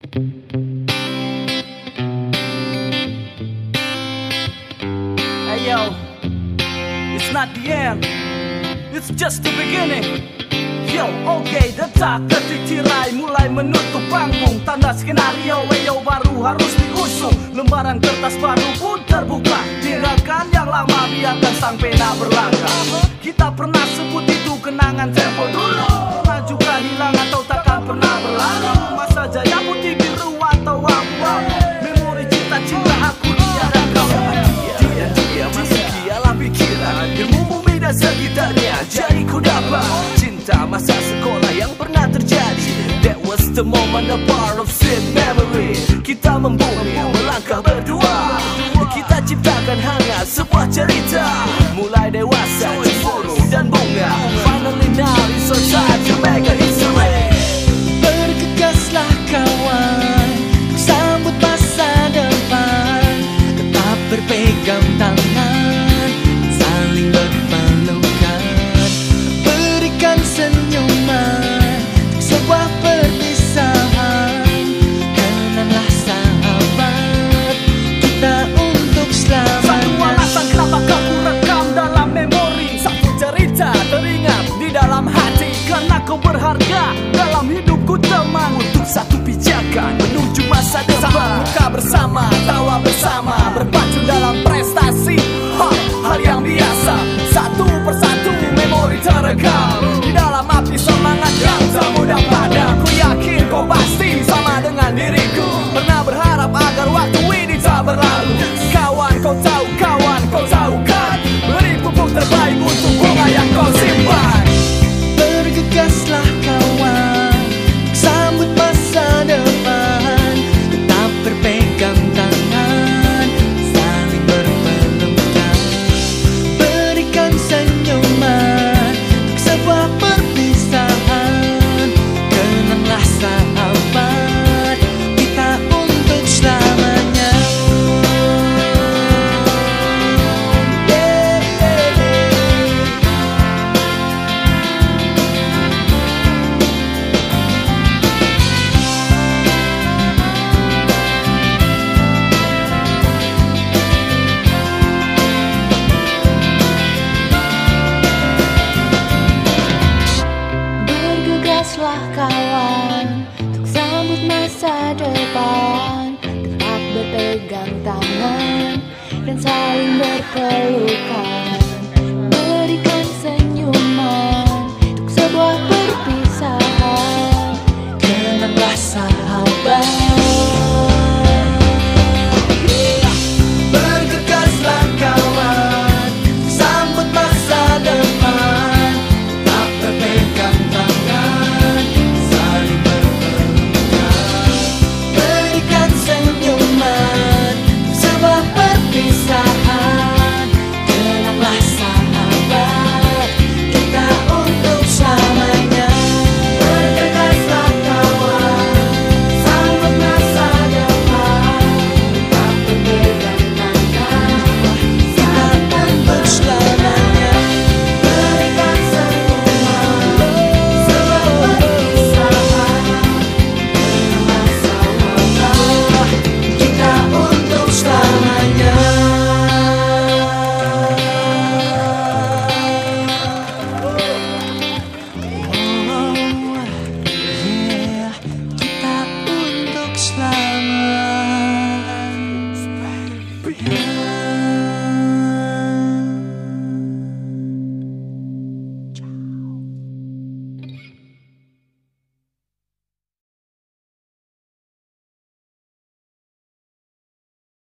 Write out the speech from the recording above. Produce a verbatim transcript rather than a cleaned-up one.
Hey yo, it's not the end, it's just the beginning. Yo, oke, okay, detak detik tirai mulai menutup panggung. Tanda skenario, weyo baru harus diusung. Lembaran kertas baru pun terbuka. Tinggalkan yang lama, biarkan sang pena berlangkah. Kita pernah sebut itu kenangan tempo dulu. Pernah juga hilang atau takkan pernah berlalu. Masa jaya putih biru atau abu-abu. Memori cinta-cinta aku dia dan kau. Dia, dia masih dalam pikiran. Ilmu bumi dan sekitarnya jadi ku dapat. Cinta masa sekolah yang pernah terjadi. That was the moment, a part of sweet memory. Kita membumi, melangkah berdua. Kita ciptakan hangat sebuah cerita. Mulai dewasa, cemburu dan bunga. Finally now it's our time to make a history. Bergegaslah kawan, sambut masa depan. Tetap berpegang tangan, saling berpelukan. Berikan senyuman, sebuah perpisahan. Kenanglah sahabat, kita untuk selamanya. Satu alasan kenapa kau ku rekam dalam memori. Satu cerita teringat di dalam hati. Karena kau berharga dalam hidupku teman. Untuk satu pijakan menuju masa depan. Buka bersama, tawa bersama, berpacu dalam prestasi. Ha, hal yang biasa. Satu persatu memori terekam di dalam api semangat yang tak mudah padam. Ku yakin kau pasti sama dengan diriku. Pernah berharap agar waktu ini tak berlalu. Kawan kau tahu, kawan kau tahu kan. Beri pupuk terbaik untuk bunga yang kau simpan. Bergegaslah kawan, sambut masa depan. Tetap berpegang tangan, saling berpelukan. Berikan senyuman, sebuah perpisahan. Kenanglah sahabat, kita untuk selamanya. Yeah, yeah, yeah. Bergegaslah kawan, untuk sambut masa depan. Tetap berpegang tangan dan saling berpelukan. Berikan senyuman untuk sebuah perpisahan. Kenanglah sahabat. Bergegaslah kawan, sambut masa depan. Tetap berpegang tangan, saling berpelukan. Berikan senyuman, sebuah perpisahan. Kenanglah sahabat, kita untuk selamanya. Bergegaslah kawan, sambut masa depan. Tetap berpegang tangan, kita untuk selamanya. Berikan senyuman, sebuah perpisahan. Kenanglah sahabat, kita untuk selamanya. Oh, yeah, kita untuk selamanya.